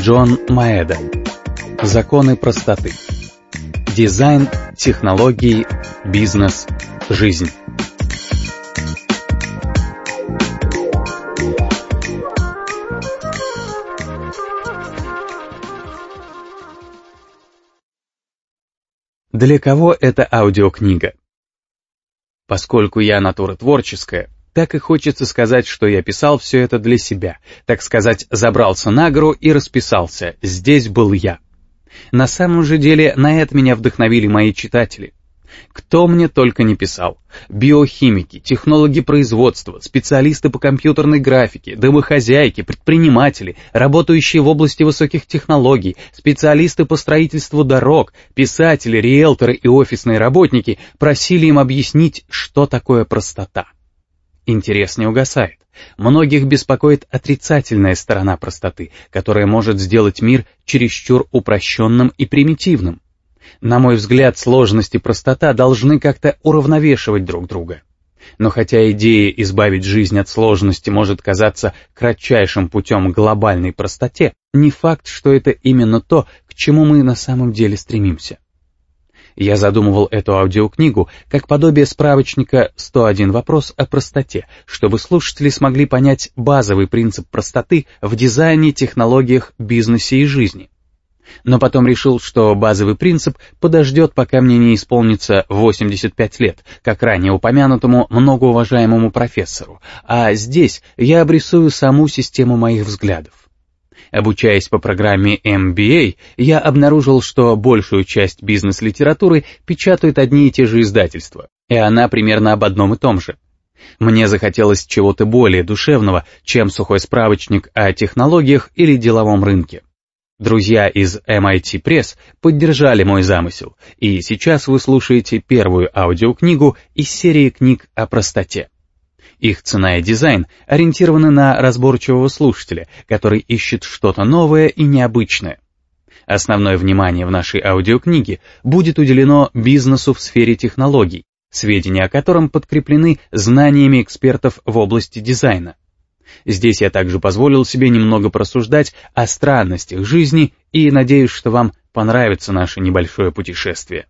Джон Маэда. Законы простоты. Дизайн, технологии, бизнес, жизнь. Для кого эта аудиокнига? Поскольку я натура творческая, так и хочется сказать, что я писал все это для себя, так сказать, забрался на гору и расписался, здесь был я. На самом же деле на это меня вдохновили мои читатели. Кто мне только не писал. Биохимики, технологи производства, специалисты по компьютерной графике, домохозяйки, предприниматели, работающие в области высоких технологий, специалисты по строительству дорог, писатели, риэлторы и офисные работники просили им объяснить, что такое простота. Интерес не угасает. Многих беспокоит отрицательная сторона простоты, которая может сделать мир чересчур упрощенным и примитивным. На мой взгляд, сложность и простота должны как-то уравновешивать друг друга. Но хотя идея избавить жизнь от сложности может казаться кратчайшим путем к глобальной простоте, не факт, что это именно то, к чему мы на самом деле стремимся. Я задумывал эту аудиокнигу как подобие справочника «101 вопрос о простоте», чтобы слушатели смогли понять базовый принцип простоты в дизайне, технологиях, бизнесе и жизни. Но потом решил, что базовый принцип подождет, пока мне не исполнится 85 лет, как ранее упомянутому многоуважаемому профессору, а здесь я обрисую саму систему моих взглядов. Обучаясь по программе MBA, я обнаружил, что большую часть бизнес-литературы печатают одни и те же издательства, и она примерно об одном и том же. Мне захотелось чего-то более душевного, чем сухой справочник о технологиях или деловом рынке. Друзья из MIT Press поддержали мой замысел, и сейчас вы слушаете первую аудиокнигу из серии книг о простоте. Их цена и дизайн ориентированы на разборчивого слушателя, который ищет что-то новое и необычное. Основное внимание в нашей аудиокниге будет уделено бизнесу в сфере технологий, сведения о котором подкреплены знаниями экспертов в области дизайна. Здесь я также позволил себе немного порассуждать о странностях жизни и надеюсь, что вам понравится наше небольшое путешествие.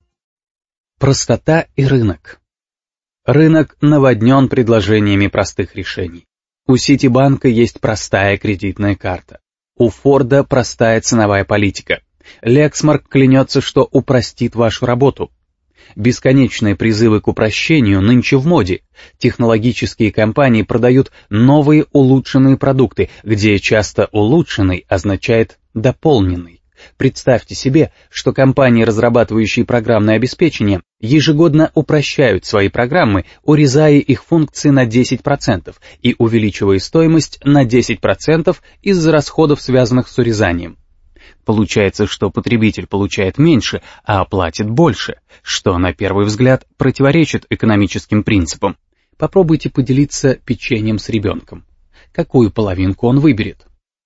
Простота и рынок. Рынок наводнен предложениями простых решений. У Ситибанка есть простая кредитная карта. У Форда простая ценовая политика. Лексмарк клянется, что упростит вашу работу. Бесконечные призывы к упрощению нынче в моде. Технологические компании продают новые улучшенные продукты, где часто улучшенный означает дополненный. Представьте себе, что компании, разрабатывающие программное обеспечение, ежегодно упрощают свои программы, урезая их функции на 10% и увеличивая стоимость на 10% из-за расходов, связанных с урезанием. Получается, что потребитель получает меньше, а платит больше, что на первый взгляд противоречит экономическим принципам. Попробуйте поделиться печеньем с ребенком. Какую половинку он выберет?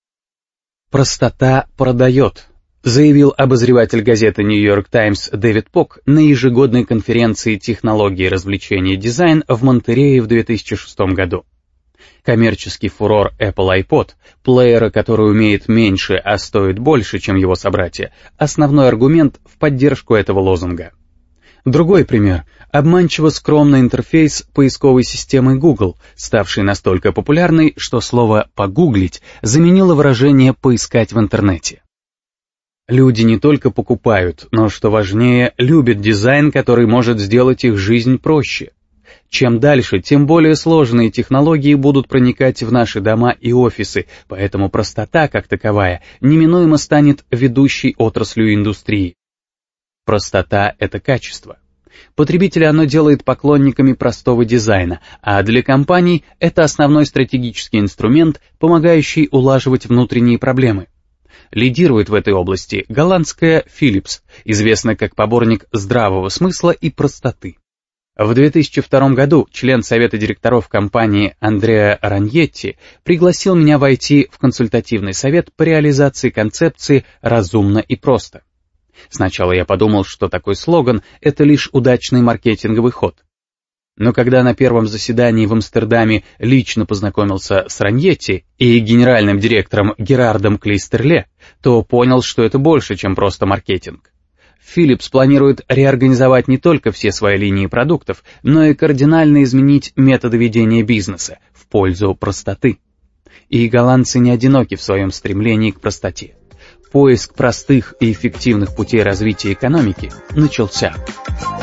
Простота продает, заявил обозреватель газеты New York Times Дэвид Пок на ежегодной конференции «Технологии развлечения и дизайн» в Монтерее в 2006 году. Коммерческий фурор Apple iPod, плеера, который умеет меньше, а стоит больше, чем его собратья, основной аргумент в поддержку этого лозунга. Другой пример – обманчиво скромный интерфейс поисковой системы Google, ставший настолько популярной, что слово «погуглить» заменило выражение «поискать в интернете». Люди не только покупают, но, что важнее, любят дизайн, который может сделать их жизнь проще. Чем дальше, тем более сложные технологии будут проникать в наши дома и офисы, поэтому простота, как таковая, неминуемо станет ведущей отраслью индустрии. Простота — это качество. Потребителя оно делает поклонниками простого дизайна, а для компаний это основной стратегический инструмент, помогающий улаживать внутренние проблемы. Лидирует в этой области голландская Philips, известная как поборник здравого смысла и простоты. В 2002 году член совета директоров компании Андреа Раньетти пригласил меня войти в консультативный совет по реализации концепции «разумно и просто». Сначала я подумал, что такой слоган – это лишь удачный маркетинговый ход. Но когда на первом заседании в Амстердаме лично познакомился с Раньетти и генеральным директором Герардом Клейстерле, то понял, что это больше, чем просто маркетинг. Philips планирует реорганизовать не только все свои линии продуктов, но и кардинально изменить методы ведения бизнеса в пользу простоты. И голландцы не одиноки в своем стремлении к простоте. Поиск простых и эффективных путей развития экономики начался.